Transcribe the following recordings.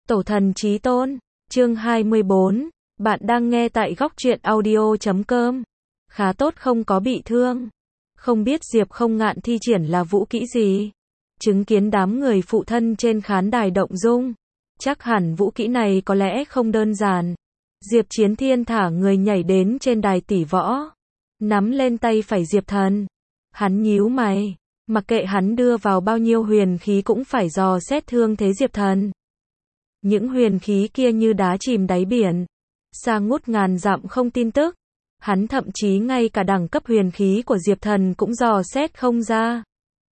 Tổ thần chí tôn, chương 24, bạn đang nghe tại góc truyện audio.com. Khá tốt không có bị thương. Không biết Diệp Không Ngạn thi triển là vũ kỹ gì? Chứng kiến đám người phụ thân trên khán đài động dung. Chắc hẳn vũ kỹ này có lẽ không đơn giản. Diệp Chiến Thiên thả người nhảy đến trên đài tỷ võ. Nắm lên tay phải Diệp Thần. Hắn nhíu mày. Mặc kệ hắn đưa vào bao nhiêu huyền khí cũng phải dò xét thương thế Diệp Thần. Những huyền khí kia như đá chìm đáy biển. Xa ngút ngàn dặm không tin tức. Hắn thậm chí ngay cả đẳng cấp huyền khí của Diệp Thần cũng dò xét không ra.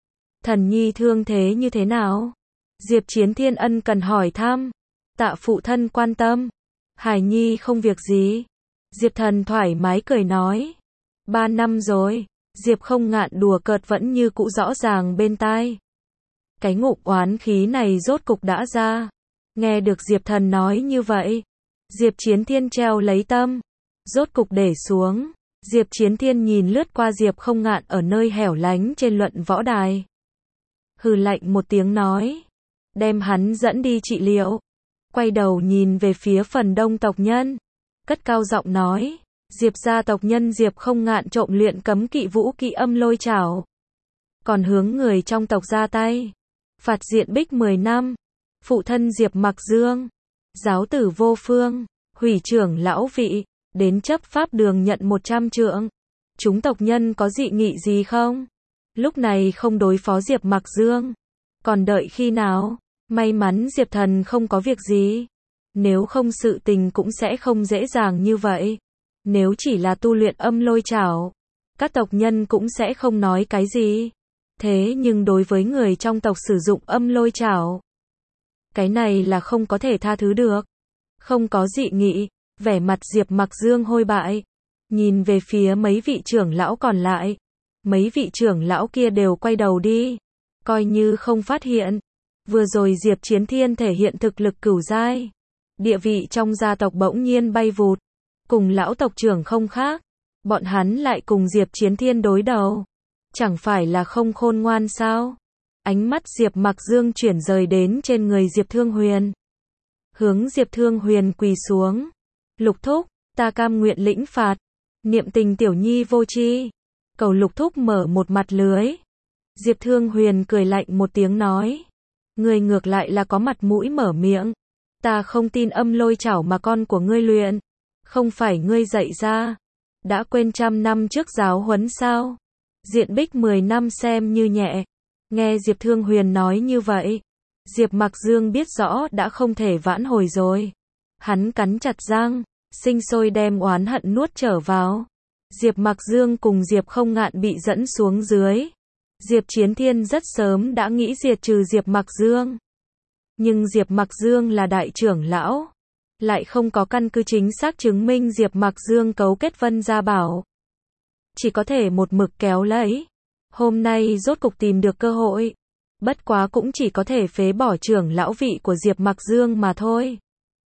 Thần nhi thương thế như thế nào? Diệp Chiến Thiên ân cần hỏi thăm. Tạ phụ thân quan tâm. Hải nhi không việc gì. Diệp Thần thoải mái cười nói. 3 năm rồi. Diệp Không Ngạn đùa cợt vẫn như cũ rõ ràng bên tai. Cái ngụm oán khí này rốt cục đã ra. Nghe được Diệp Thần nói như vậy. Diệp Chiến Thiên treo lấy tâm. Rốt cục để xuống. Diệp Chiến Thiên nhìn lướt qua Diệp Không Ngạn ở nơi hẻo lánh trên luận võ đài. Hừ lạnh một tiếng nói. Đem hắn dẫn đi trị liệu. Quay đầu nhìn về phía phần đông tộc nhân. Cất cao giọng nói. Diệp gia tộc nhân Diệp Không Ngạn trộm luyện cấm kỵ vũ kỵ âm lôi chảo. Còn hướng người trong tộc ra tay. Phạt diện bích 10 năm. Phụ thân Diệp Mặc Dương. Giáo tử Vô Phương. Hủy trưởng lão vị. Đến chấp pháp đường nhận 100 trượng. Chúng tộc nhân có dị nghị gì không? Lúc này không đối phó Diệp Mặc Dương. Còn đợi khi nào? May mắn Diệp Thần không có việc gì. Nếu không sự tình cũng sẽ không dễ dàng như vậy. Nếu chỉ là tu luyện âm lôi chảo, các tộc nhân cũng sẽ không nói cái gì. Thế nhưng đối với người trong tộc sử dụng âm lôi chảo, cái này là không có thể tha thứ được. Không có dị nghị, vẻ mặt Diệp Mặc Dương hôi bại. Nhìn về phía mấy vị trưởng lão còn lại. Mấy vị trưởng lão kia đều quay đầu đi. Coi như không phát hiện. Vừa rồi Diệp Chiến Thiên thể hiện thực lực cửu giai. Địa vị trong gia tộc bỗng nhiên bay vụt. Cùng lão tộc trưởng không khác. Bọn hắn lại cùng Diệp Chiến Thiên đối đầu. Chẳng phải là không khôn ngoan sao? Ánh mắt Diệp Mặc Dương chuyển rời đến trên người Diệp Thương Huyền. Hướng Diệp Thương Huyền quỳ xuống. Lục thúc, ta cam nguyện lĩnh phạt. Niệm tình tiểu nhi vô tri. Cầu lục thúc mở một mặt lưới. Diệp Thương Huyền cười lạnh một tiếng nói. Ngươi ngược lại là có mặt mũi mở miệng. Ta không tin âm lôi chảo mà con của ngươi luyện. Không phải ngươi dạy ra. Đã quên 100 năm trước giáo huấn sao? Diện bích 10 năm xem như nhẹ. Nghe Diệp Thương Huyền nói như vậy. Diệp Mặc Dương biết rõ đã không thể vãn hồi rồi. Hắn cắn chặt răng. Sinh sôi đem oán hận nuốt trở vào. Diệp Mặc Dương cùng Diệp Không Ngạn bị dẫn xuống dưới. Diệp Chiến Thiên rất sớm đã nghĩ diệt trừ Diệp Mặc Dương. Nhưng Diệp Mặc Dương là đại trưởng lão. Lại không có căn cứ chính xác chứng minh Diệp Mặc Dương cấu kết Vân Gia Bảo. Chỉ có thể một mực kéo lấy. Hôm nay rốt cục tìm được cơ hội. Bất quá cũng chỉ có thể phế bỏ trưởng lão vị của Diệp Mặc Dương mà thôi.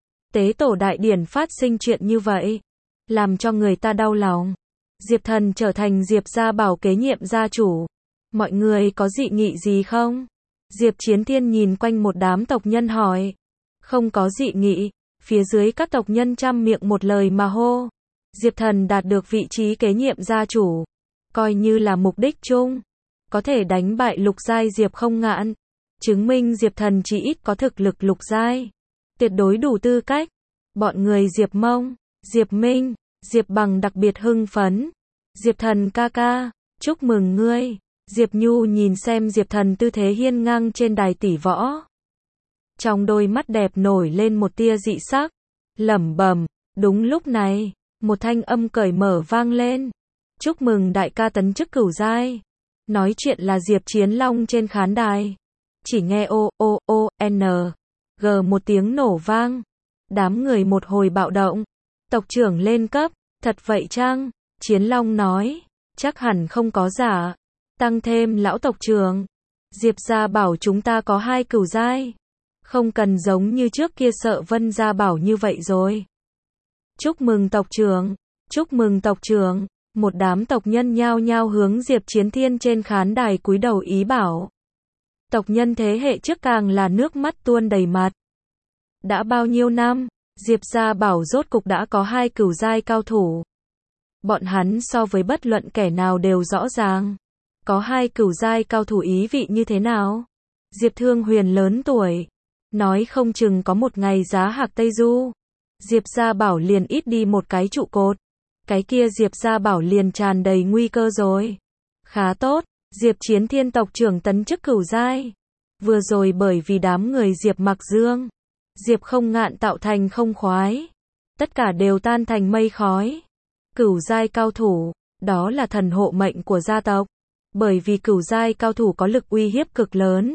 Tế tổ đại điển phát sinh chuyện như vậy. Làm cho người ta đau lòng. Diệp Thần trở thành Diệp Gia Bảo kế nhiệm gia chủ. Mọi người có dị nghị gì không? Diệp Chiến Thiên nhìn quanh một đám tộc nhân hỏi. Không có dị nghị. Phía dưới các tộc nhân trăm miệng một lời mà hô. Diệp Thần đạt được vị trí kế nhiệm gia chủ. Coi như là mục đích chung. Có thể đánh bại lục giai Diệp Không Ngạn. Chứng minh Diệp Thần chỉ ít có thực lực lục giai. Tuyệt đối đủ tư cách. Bọn người Diệp Mông, Diệp Minh, Diệp Bằng đặc biệt hưng phấn. Diệp Thần ca ca, chúc mừng ngươi. Diệp Nhu nhìn xem Diệp Thần tư thế hiên ngang trên đài tỷ võ. Trong đôi mắt đẹp nổi lên một tia dị sắc. Lẩm bẩm. Đúng lúc này, một thanh âm cởi mở vang lên. Chúc mừng đại ca tấn chức cửu giai. Nói chuyện là Diệp Chiến Long trên khán đài. Chỉ nghe n g một tiếng nổ vang. Đám người một hồi bạo động. Tộc trưởng lên cấp. Thật vậy chăng? Chiến Long nói. Chắc hẳn không có giả. Tăng thêm lão tộc trưởng. Diệp Gia Bảo chúng ta có 2 cửu giai. Không cần giống như trước kia sợ Vân Gia Bảo như vậy rồi. Chúc mừng tộc trưởng. Chúc mừng tộc trưởng. Một đám tộc nhân nhao nhao hướng Diệp Chiến Thiên trên khán đài cúi đầu ý bảo. Tộc nhân thế hệ trước càng là nước mắt tuôn đầy mặt. Đã bao nhiêu năm, Diệp Gia Bảo rốt cục đã có 2 cửu giai cao thủ. Bọn hắn so với bất luận kẻ nào đều rõ ràng. Có 2 cửu giai cao thủ ý vị như thế nào? Diệp Thương Huyền lớn tuổi, nói không chừng có một ngày giá hạc Tây Du, Diệp Gia Bảo liền ít đi một cái trụ cột. Cái kia Diệp Gia Bảo liền tràn đầy nguy cơ rồi. Khá tốt, Diệp Chiến Thiên tộc trưởng tấn chức cửu giai. Vừa rồi bởi vì đám người Diệp Mặc Dương, Diệp Không Ngạn tạo thành không khoái, tất cả đều tan thành mây khói. Cửu giai cao thủ, đó là thần hộ mệnh của gia tộc. Bởi vì cửu giai cao thủ có lực uy hiếp cực lớn,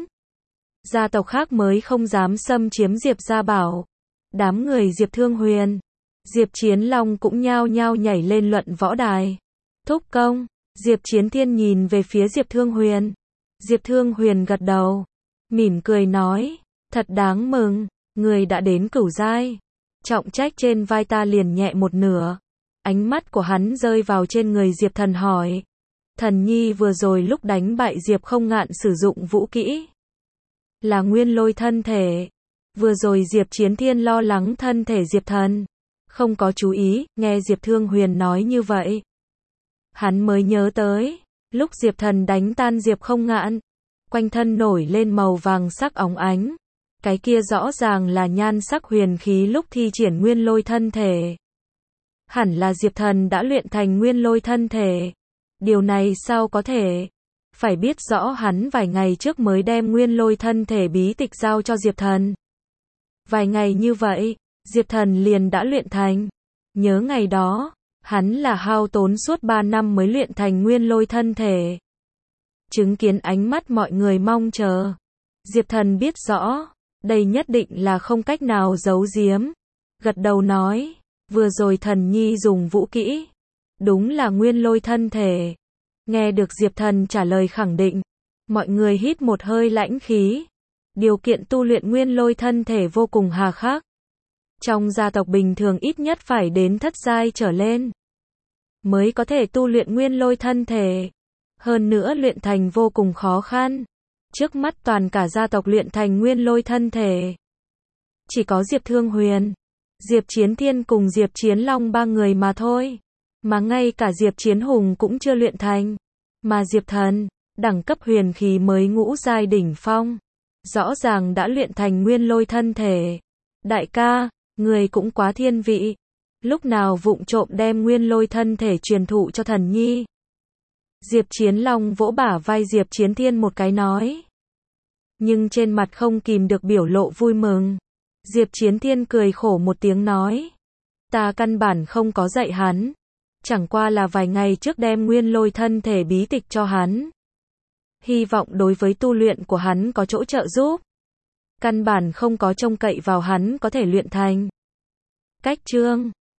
gia tộc khác mới không dám xâm chiếm Diệp Gia Bảo. Đám người Diệp Thương Huyền, Diệp Chiến Long cũng nhao nhao nhảy lên luận võ đài. Thúc công, Diệp Chiến Thiên nhìn về phía Diệp Thương Huyền. Diệp Thương Huyền gật đầu, mỉm cười nói, thật đáng mừng, người đã đến cửu giai. Trọng trách trên vai ta liền nhẹ một nửa. Ánh mắt của hắn rơi vào trên người Diệp Thần hỏi. Thần nhi vừa rồi lúc đánh bại Diệp Không Ngạn sử dụng vũ kỹ là nguyên lôi thân thể. Vừa rồi Diệp Chiến Thiên lo lắng thân thể Diệp Thần, không có chú ý, nghe Diệp Thương Huyền nói như vậy. Hắn mới nhớ tới, lúc Diệp Thần đánh tan Diệp Không Ngạn, quanh thân nổi lên màu vàng sắc óng ánh. Cái kia rõ ràng là nhan sắc huyền khí lúc thi triển nguyên lôi thân thể. Hẳn là Diệp Thần đã luyện thành nguyên lôi thân thể. Điều này sao có thể? Phải biết rõ hắn vài ngày trước mới đem nguyên lôi thân thể bí tịch giao cho Diệp Thần. Vài ngày như vậy, Diệp Thần liền đã luyện thành. Nhớ ngày đó, hắn là hao tốn suốt 3 năm mới luyện thành nguyên lôi thân thể. Chứng kiến ánh mắt mọi người mong chờ, Diệp Thần biết rõ, đây nhất định là không cách nào giấu giếm. Gật đầu nói, vừa rồi thần nhi dùng vũ kỹ, đúng là nguyên lôi thân thể. Nghe được Diệp Thần trả lời khẳng định, mọi người hít một hơi lãnh khí. Điều kiện tu luyện nguyên lôi thân thể vô cùng hà khắc. Trong gia tộc bình thường ít nhất phải đến thất giai trở lên mới có thể tu luyện nguyên lôi thân thể. Hơn nữa luyện thành vô cùng khó khăn. Trước mắt toàn cả gia tộc luyện thành nguyên lôi thân thể, chỉ có Diệp Thương Huyền, Diệp Chiến Thiên cùng Diệp Chiến Long 3 người mà thôi. Mà ngay cả Diệp Chiến Hùng cũng chưa luyện thành. Mà Diệp Thần, đẳng cấp huyền khí mới ngũ giai đỉnh phong, rõ ràng đã luyện thành nguyên lôi thân thể. Đại ca, người cũng quá thiên vị. Lúc nào vụng trộm đem nguyên lôi thân thể truyền thụ cho thần nhi. Diệp Chiến Long vỗ bả vai Diệp Chiến Thiên một cái nói. Nhưng trên mặt không kìm được biểu lộ vui mừng. Diệp Chiến Thiên cười khổ một tiếng nói. Ta căn bản không có dạy hắn. Chẳng qua là vài ngày trước đem nguyên lôi thân thể bí tịch cho hắn. Hy vọng đối với tu luyện của hắn có chỗ trợ giúp. Căn bản không có trông cậy vào hắn có thể luyện thành. Cách chương